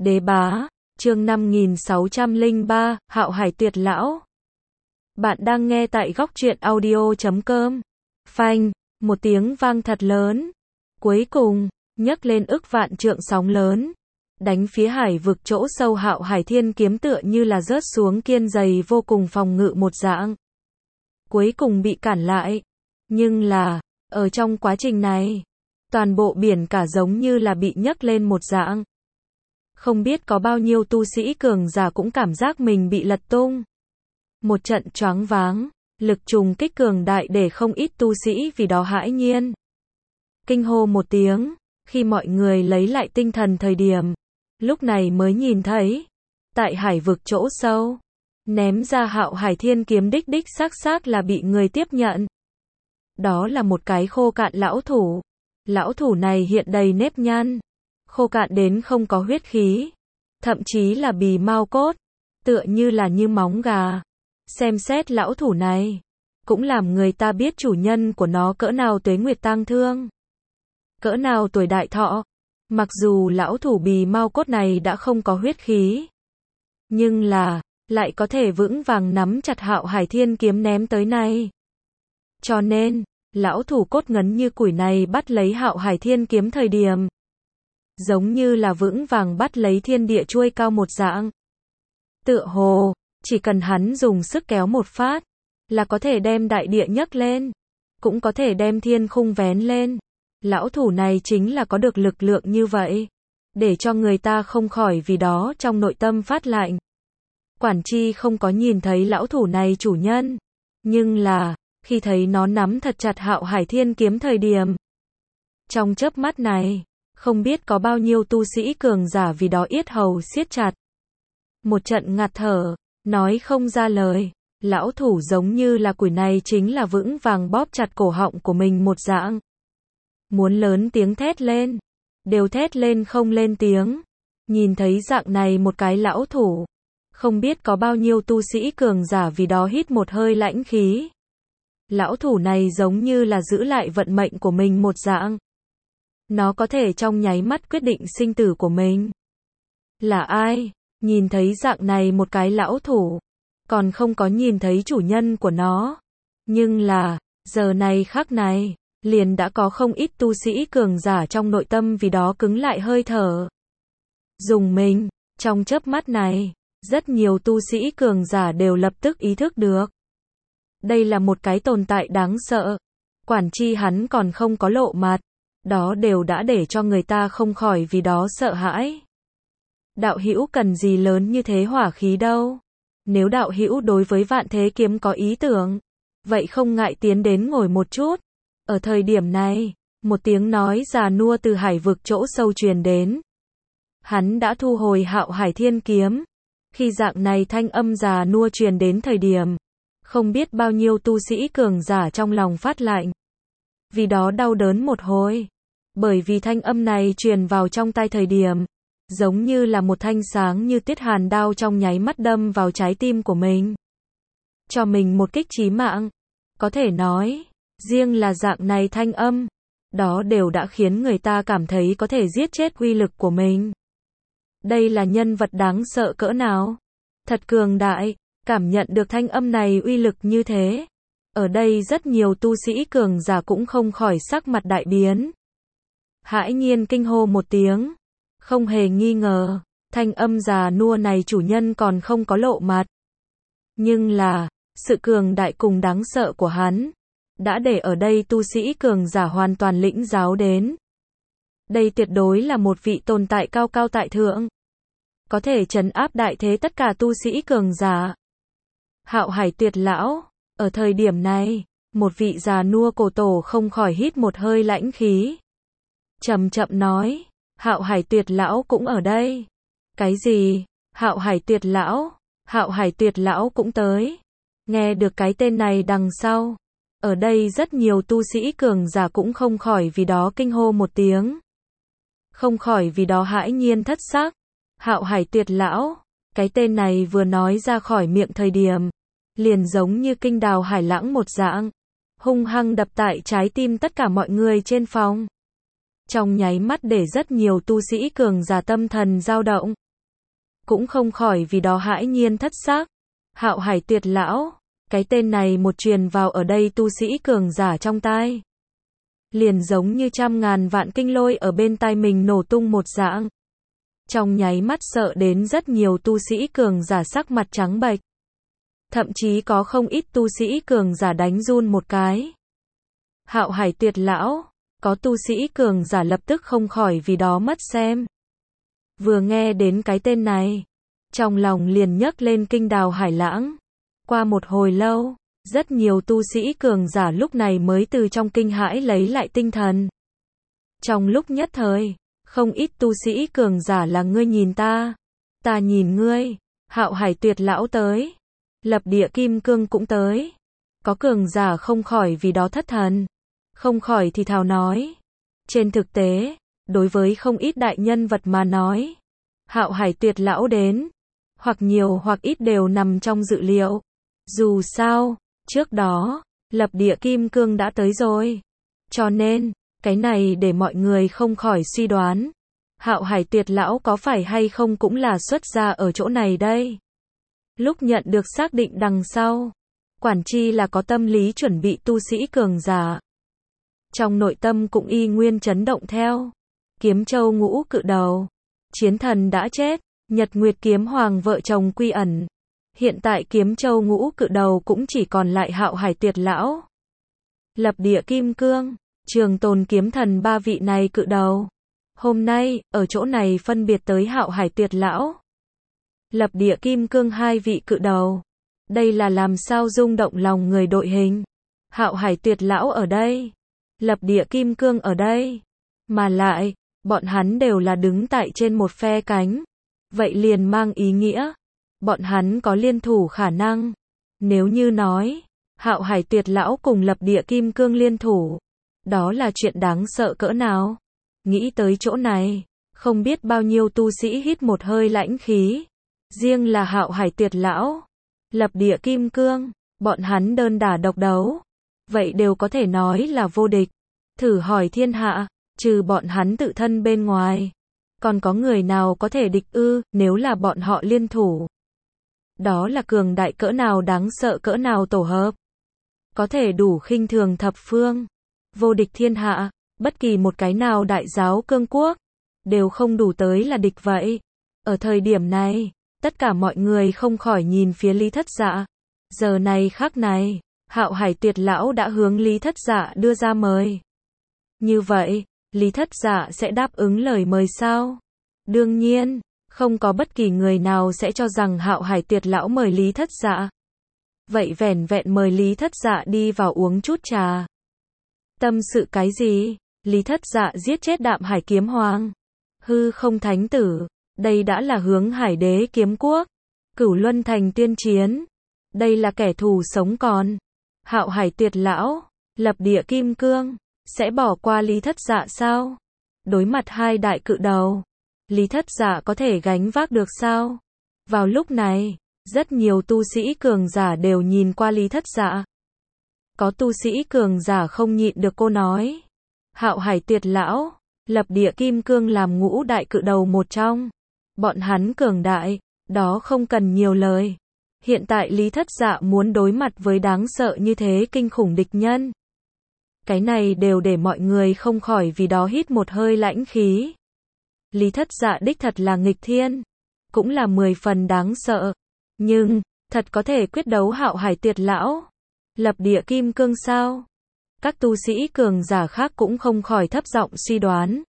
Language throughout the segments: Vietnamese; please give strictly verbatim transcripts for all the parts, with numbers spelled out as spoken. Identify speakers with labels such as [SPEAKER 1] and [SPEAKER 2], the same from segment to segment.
[SPEAKER 1] Đế bá, chương năm nghìn sáu trăm lẻ ba, Hạo Hải Tuyệt Lão. Bạn đang nghe tại góc truyện audio chấm com. Phanh, một tiếng vang thật lớn. Cuối cùng, nhấc lên ức vạn trượng sóng lớn. Đánh phía hải vực chỗ sâu Hạo Hải Thiên kiếm tựa như là rớt xuống kiên dày vô cùng phòng ngự một dạng. Cuối cùng bị cản lại. Nhưng là, ở trong quá trình này, toàn bộ biển cả giống như là bị nhấc lên một dạng. Không biết có bao nhiêu tu sĩ cường giả cũng cảm giác mình bị lật tung. Một trận choáng váng, lực trùng kích cường đại để không ít tu sĩ vì đó hãi nhiên. Kinh hô một tiếng, khi mọi người lấy lại tinh thần thời điểm, lúc này mới nhìn thấy, tại hải vực chỗ sâu, ném ra Hạo Hải Thiên kiếm đích đích xác xác là bị người tiếp nhận. Đó là một cái khô cạn lão thủ. Lão thủ này hiện đầy nếp nhăn, khô cạn đến không có huyết khí, thậm chí là bì mao cốt, tựa như là như móng gà. Xem xét lão thủ này, cũng làm người ta biết chủ nhân của nó cỡ nào tuế nguyệt tang thương, cỡ nào tuổi đại thọ. Mặc dù lão thủ bì mao cốt này đã không có huyết khí, nhưng là, lại có thể vững vàng nắm chặt Hạo Hải Thiên kiếm ném tới này. Cho nên, lão thủ cốt ngấn như củi này bắt lấy Hạo Hải Thiên kiếm thời điểm, giống như là vững vàng bắt lấy thiên địa chuôi cao một dạng. Tựa hồ, chỉ cần hắn dùng sức kéo một phát, là có thể đem đại địa nhấc lên, cũng có thể đem thiên khung vén lên. Lão thủ này chính là có được lực lượng như vậy, để cho người ta không khỏi vì đó trong nội tâm phát lạnh. Quản chi không có nhìn thấy lão thủ này chủ nhân, nhưng là, khi thấy nó nắm thật chặt Hạo Hải Thiên kiếm thời điểm, trong chớp mắt này, không biết có bao nhiêu tu sĩ cường giả vì đó yết hầu siết chặt. Một trận ngạt thở, nói không ra lời. Lão thủ giống như là củi này chính là vững vàng bóp chặt cổ họng của mình một dạng. Muốn lớn tiếng thét lên, đều thét lên không lên tiếng. Nhìn thấy dạng này một cái lão thủ, không biết có bao nhiêu tu sĩ cường giả vì đó hít một hơi lãnh khí. Lão thủ này giống như là giữ lại vận mệnh của mình một dạng. Nó có thể trong nháy mắt quyết định sinh tử của mình. Là ai? Nhìn thấy dạng này một cái lão thủ, còn không có nhìn thấy chủ nhân của nó. Nhưng là, giờ này khắc này, liền đã có không ít tu sĩ cường giả trong nội tâm vì đó cứng lại hơi thở. Dùng mình, trong chớp mắt này, rất nhiều tu sĩ cường giả đều lập tức ý thức được. Đây là một cái tồn tại đáng sợ. Quản chi hắn còn không có lộ mặt. Đó đều đã để cho người ta không khỏi vì đó sợ hãi. Đạo hữu cần gì lớn như thế hỏa khí đâu. Nếu đạo hữu đối với Vạn Thế kiếm có ý tưởng, vậy không ngại tiến đến ngồi một chút. Ở thời điểm này, một tiếng nói già nua từ hải vực chỗ sâu truyền đến. Hắn đã thu hồi Hạo Hải Thiên kiếm. Khi dạng này thanh âm già nua truyền đến thời điểm, không biết bao nhiêu tu sĩ cường giả trong lòng phát lạnh. Vì đó đau đớn một hồi. Bởi vì thanh âm này truyền vào trong tai thời điểm, giống như là một thanh sáng như tiết hàn đao trong nháy mắt đâm vào trái tim của mình. Cho mình một kích chí mạng. Có thể nói, riêng là dạng này thanh âm, đó đều đã khiến người ta cảm thấy có thể giết chết uy lực của mình. Đây là nhân vật đáng sợ cỡ nào? Thật cường đại, cảm nhận được thanh âm này uy lực như thế. Ở đây rất nhiều tu sĩ cường giả cũng không khỏi sắc mặt đại biến. Hãi nhiên kinh hô một tiếng. Không hề nghi ngờ, thanh âm già nua này chủ nhân còn không có lộ mặt. Nhưng là, sự cường đại cùng đáng sợ của hắn, đã để ở đây tu sĩ cường giả hoàn toàn lĩnh giáo đến. Đây tuyệt đối là một vị tồn tại cao cao tại thượng. Có thể trấn áp đại thế tất cả tu sĩ cường giả. Hạo Hải Tuyệt Lão, ở thời điểm này, một vị già nua cổ tổ không khỏi hít một hơi lãnh khí. Chậm chậm nói, Hạo Hải Tuyệt Lão cũng ở đây. Cái gì? Hạo Hải Tuyệt Lão? Hạo Hải Tuyệt Lão cũng tới. Nghe được cái tên này đằng sau, ở đây rất nhiều tu sĩ cường giả cũng không khỏi vì đó kinh hô một tiếng. Không khỏi vì đó hãi nhiên thất sắc. Hạo Hải Tuyệt Lão, cái tên này vừa nói ra khỏi miệng thời điểm, liền giống như kinh đào hải lãng một dạng, hung hăng đập tại trái tim tất cả mọi người trên phòng. Trong nháy mắt để rất nhiều tu sĩ cường giả tâm thần dao động. cũng không khỏi vì đó hãi nhiên thất xác. Hạo Hải Tuyệt lão, cái tên này một truyền vào ở đây tu sĩ cường giả trong tai, liền giống như trăm ngàn vạn kinh lôi ở bên tai mình nổ tung một dạng. Trong nháy mắt sợ đến rất nhiều tu sĩ cường giả sắc mặt trắng bệch. Thậm chí có không ít tu sĩ cường giả đánh run một cái. Hạo Hải Tuyệt lão, có tu sĩ cường giả lập tức không khỏi vì đó mất xem. Vừa nghe đến cái tên này, trong lòng liền nhấc lên kinh đào hải lãng. Qua một hồi lâu, rất nhiều tu sĩ cường giả lúc này mới từ trong kinh hãi lấy lại tinh thần. Trong lúc nhất thời, không ít tu sĩ cường giả là ngươi nhìn ta, ta nhìn ngươi. Hạo Hải Tuyệt lão tới, Lập Địa Kim Cương cũng tới. Có cường giả không khỏi vì đó thất thần, không khỏi thì thào nói. Trên thực tế, đối với không ít đại nhân vật mà nói, Hạo Hải Tuyệt lão đến, hoặc nhiều hoặc ít đều nằm trong dự liệu. Dù sao, trước đó, Lập Địa Kim Cương đã tới rồi. Cho nên, cái này để mọi người không khỏi suy đoán, Hạo Hải Tuyệt lão có phải hay không cũng là xuất gia ở chỗ này đây. Lúc nhận được xác định đằng sau, quản chi là có tâm lý chuẩn bị tu sĩ cường giả. Trong nội tâm cũng y nguyên chấn động theo. Kiếm Châu ngũ cự đầu, chiến thần đã chết, Nhật Nguyệt Kiếm Hoàng vợ chồng quy ẩn. Hiện tại Kiếm Châu ngũ cự đầu cũng chỉ còn lại Hạo Hải Tuyệt lão, Lập Địa Kim Cương, Trường Tồn Kiếm Thần ba vị này cự đầu. Hôm nay, ở chỗ này phân biệt tới Hạo Hải Tuyệt lão, Lập Địa Kim Cương hai vị cự đầu. Đây là làm sao rung động lòng người đội hình. Hạo Hải Tuyệt lão ở đây, Lập Địa Kim Cương ở đây. Mà lại, bọn hắn đều là đứng tại trên một phe cánh. Vậy liền mang ý nghĩa, bọn hắn có liên thủ khả năng. Nếu như nói, Hạo Hải Tuyệt lão cùng Lập Địa Kim Cương liên thủ, đó là chuyện đáng sợ cỡ nào. Nghĩ tới chỗ này, không biết bao nhiêu tu sĩ hít một hơi lãnh khí. Riêng là Hạo Hải Tuyệt lão, Lập Địa Kim Cương, bọn hắn đơn đả độc đấu, vậy đều có thể nói là vô địch. Thử hỏi thiên hạ, trừ bọn hắn tự thân bên ngoài, còn có người nào có thể địch ư? Nếu là bọn họ liên thủ, đó là cường đại cỡ nào, đáng sợ cỡ nào tổ hợp, có thể đủ khinh thường thập phương, vô địch thiên hạ. Bất kỳ một cái nào đại giáo cương quốc đều không đủ tới là địch vậy. Ở thời điểm này, tất cả mọi người không khỏi nhìn phía Lý Thất Dạ. Giờ này khắc này, Hạo Hải Tuyệt lão đã hướng Lý Thất Dạ đưa ra mời. Như vậy, Lý Thất Dạ sẽ đáp ứng lời mời sao? Đương nhiên, không có bất kỳ người nào sẽ cho rằng Hạo Hải Tuyệt lão mời Lý Thất Dạ. Vậy vẻn vẹn mời Lý Thất Dạ đi vào uống chút trà. Tâm sự cái gì? Lý Thất Dạ giết chết Đạm Hải Kiếm Hoàng, hư không thánh tử, đây đã là hướng Hải Đế kiếm quốc, Cửu Luân Thành tuyên chiến, đây là kẻ thù sống còn. Hạo Hải Tuyệt lão, Lập Địa Kim Cương, sẽ bỏ qua Lý Thất Dạ sao? Đối mặt hai đại cự đầu, Lý Thất Dạ có thể gánh vác được sao? Vào lúc này, rất nhiều tu sĩ cường giả đều nhìn qua Lý Thất Dạ. Có tu sĩ cường giả không nhịn được cô nói. Hạo Hải Tuyệt lão, Lập Địa Kim Cương làm ngũ đại cự đầu một trong. Bọn hắn cường đại, đó không cần nhiều lời. Hiện tại Lý Thất Dạ muốn đối mặt với đáng sợ như thế kinh khủng địch nhân. Cái này đều để mọi người không khỏi vì đó hít một hơi lãnh khí. Lý Thất Dạ đích thật là nghịch thiên, cũng là mười phần đáng sợ. Nhưng, thật có thể quyết đấu Hạo Hải Tuyệt lão, Lập Địa Kim Cương sao? Các tu sĩ cường giả khác cũng không khỏi thấp giọng suy đoán.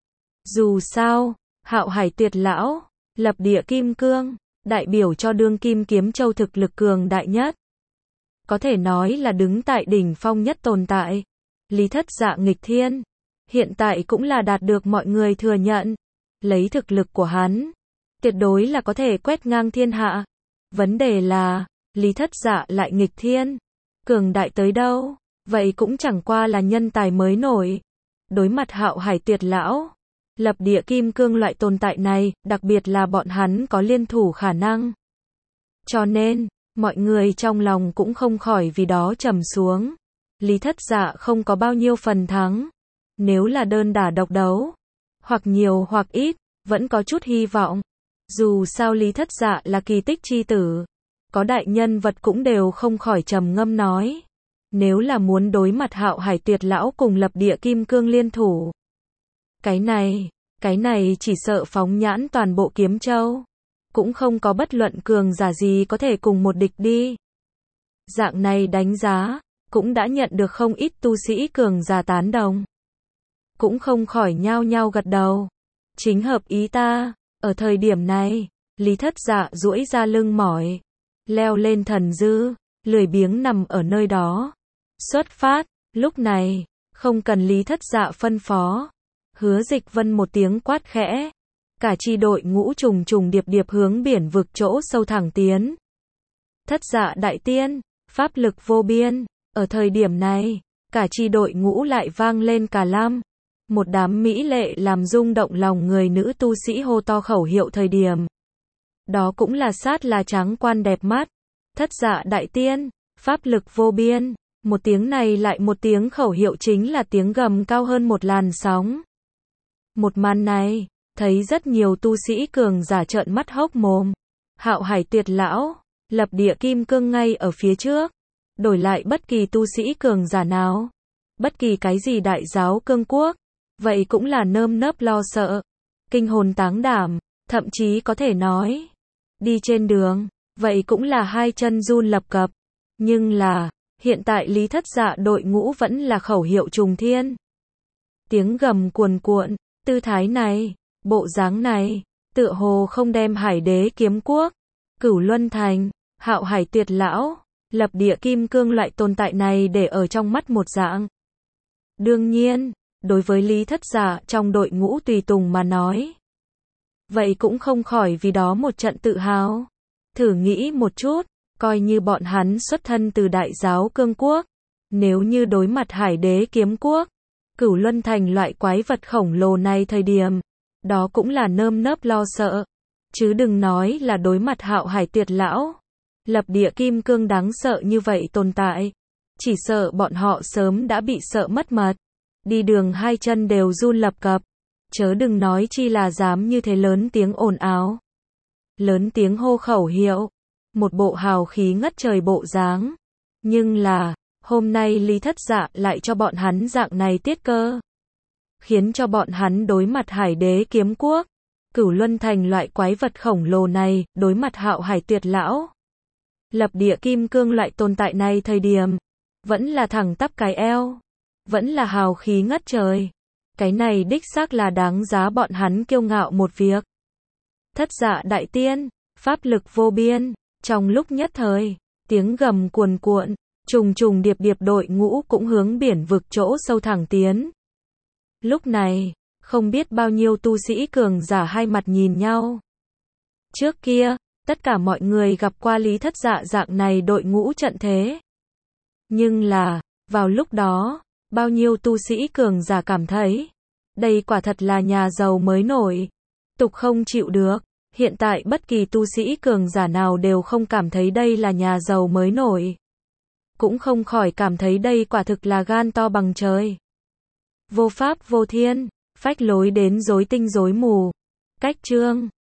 [SPEAKER 1] Dù sao, Hạo Hải Tuyệt lão, Lập Địa Kim Cương, đại biểu cho đương kim Kiếm Châu thực lực cường đại nhất. Có thể nói là đứng tại đỉnh phong nhất tồn tại. Lý Thất Dạ nghịch thiên, hiện tại cũng là đạt được mọi người thừa nhận. Lấy thực lực của hắn, tuyệt đối là có thể quét ngang thiên hạ. Vấn đề là, Lý Thất Dạ lại nghịch thiên, cường đại tới đâu? Vậy cũng chẳng qua là nhân tài mới nổi. Đối mặt Hạo Hải Tuyệt lão, Lập Địa Kim Cương loại tồn tại này, đặc biệt là bọn hắn có liên thủ khả năng. Cho nên, mọi người trong lòng cũng không khỏi vì đó trầm xuống. Lý Thất Dạ không có bao nhiêu phần thắng. Nếu là đơn đả độc đấu, hoặc nhiều hoặc ít, vẫn có chút hy vọng. Dù sao Lý Thất Dạ là kỳ tích chi tử, có đại nhân vật cũng đều không khỏi trầm ngâm nói. Nếu là muốn đối mặt Hạo Hải Tuyệt lão cùng Lập Địa Kim Cương liên thủ. Cái này, cái này chỉ sợ phóng nhãn toàn bộ Kiếm Châu. Cũng không có bất luận cường giả gì có thể cùng một địch đi. Dạng này đánh giá, cũng đã nhận được không ít tu sĩ cường giả tán đồng. Cũng không khỏi nhao nhao gật đầu. Chính hợp ý ta, ở thời điểm này, Lý Thất Dạ duỗi ra lưng mỏi, leo lên thần dư, lười biếng nằm ở nơi đó. Xuất phát, lúc này, không cần Lý Thất Dạ phân phó. Hứa Dịch Vân một tiếng quát khẽ. Cả chi đội ngũ trùng trùng điệp điệp hướng biển vực chỗ sâu thẳng tiến. Thất Dạ đại tiên, pháp lực vô biên. Ở thời điểm này, cả chi đội ngũ lại vang lên cả lam. Một đám mỹ lệ làm rung động lòng người nữ tu sĩ hô to khẩu hiệu thời điểm. Đó cũng là sát là trắng quan đẹp mắt. Thất Dạ đại tiên, pháp lực vô biên. Một tiếng này lại một tiếng khẩu hiệu chính là tiếng gầm cao hơn một làn sóng. Một màn này, thấy rất nhiều tu sĩ cường giả trợn mắt hốc mồm. Hạo Hải Tuyệt lão, Lập Địa Kim Cương ngay ở phía trước. Đổi lại bất kỳ tu sĩ cường giả nào, bất kỳ cái gì đại giáo cương quốc, vậy cũng là nơm nớp lo sợ, kinh hồn táng đảm, thậm chí có thể nói, đi trên đường, vậy cũng là hai chân run lập cập. Nhưng là, hiện tại Lý Thất Dạ đội ngũ vẫn là khẩu hiệu trùng thiên. Tiếng gầm cuồn cuộn, tư thái này, bộ dáng này, tựa hồ không đem Hải Đế Kiếm Quốc, Cửu Luân Thành, Hạo Hải Tuyệt lão, Lập Địa Kim Cương loại tồn tại này để ở trong mắt một dạng. Đương nhiên, đối với Lý Thất Dạ trong đội ngũ tùy tùng mà nói, vậy cũng không khỏi vì đó một trận tự hào. Thử nghĩ một chút, coi như bọn hắn xuất thân từ đại giáo cương quốc, nếu như đối mặt Hải Đế Kiếm Quốc, Cửu Luân Thành loại quái vật khổng lồ này thời điểm, đó cũng là nơm nớp lo sợ, chứ đừng nói là đối mặt Hạo Hải Tuyệt lão, Lập Địa Kim Cương đáng sợ như vậy tồn tại, chỉ sợ bọn họ sớm đã bị sợ mất mật, đi đường hai chân đều run lập cập, chớ đừng nói chi là dám như thế lớn tiếng ồn ào, lớn tiếng hô khẩu hiệu, một bộ hào khí ngất trời bộ dáng. Nhưng là, hôm nay Lý Thất Dạ lại cho bọn hắn dạng này tiết cơ, khiến cho bọn hắn đối mặt Hải Đế Kiếm Quốc, Cửu Luân Thành loại quái vật khổng lồ này, đối mặt Hạo Hải Tuyệt lão, Lập Địa Kim Cương loại tồn tại này thời điểm, vẫn là thẳng tắp cái eo, vẫn là hào khí ngất trời. Cái này đích xác là đáng giá bọn hắn kiêu ngạo một việc. Thất Dạ đại tiên, pháp lực vô biên, trong lúc nhất thời, tiếng gầm cuồn cuộn, trùng trùng điệp điệp đội ngũ cũng hướng biển vực chỗ sâu thẳng tiến. Lúc này, không biết bao nhiêu tu sĩ cường giả hai mặt nhìn nhau. Trước kia, tất cả mọi người gặp qua Lý Thất Dạ dạng này đội ngũ trận thế. Nhưng là, vào lúc đó, bao nhiêu tu sĩ cường giả cảm thấy, đây quả thật là nhà giàu mới nổi, tục không chịu được. Hiện tại bất kỳ tu sĩ cường giả nào đều không cảm thấy đây là nhà giàu mới nổi. Cũng không khỏi cảm thấy đây quả thực là gan to bằng trời. Vô pháp vô thiên, phách lối đến rối tinh rối mù. Cách chương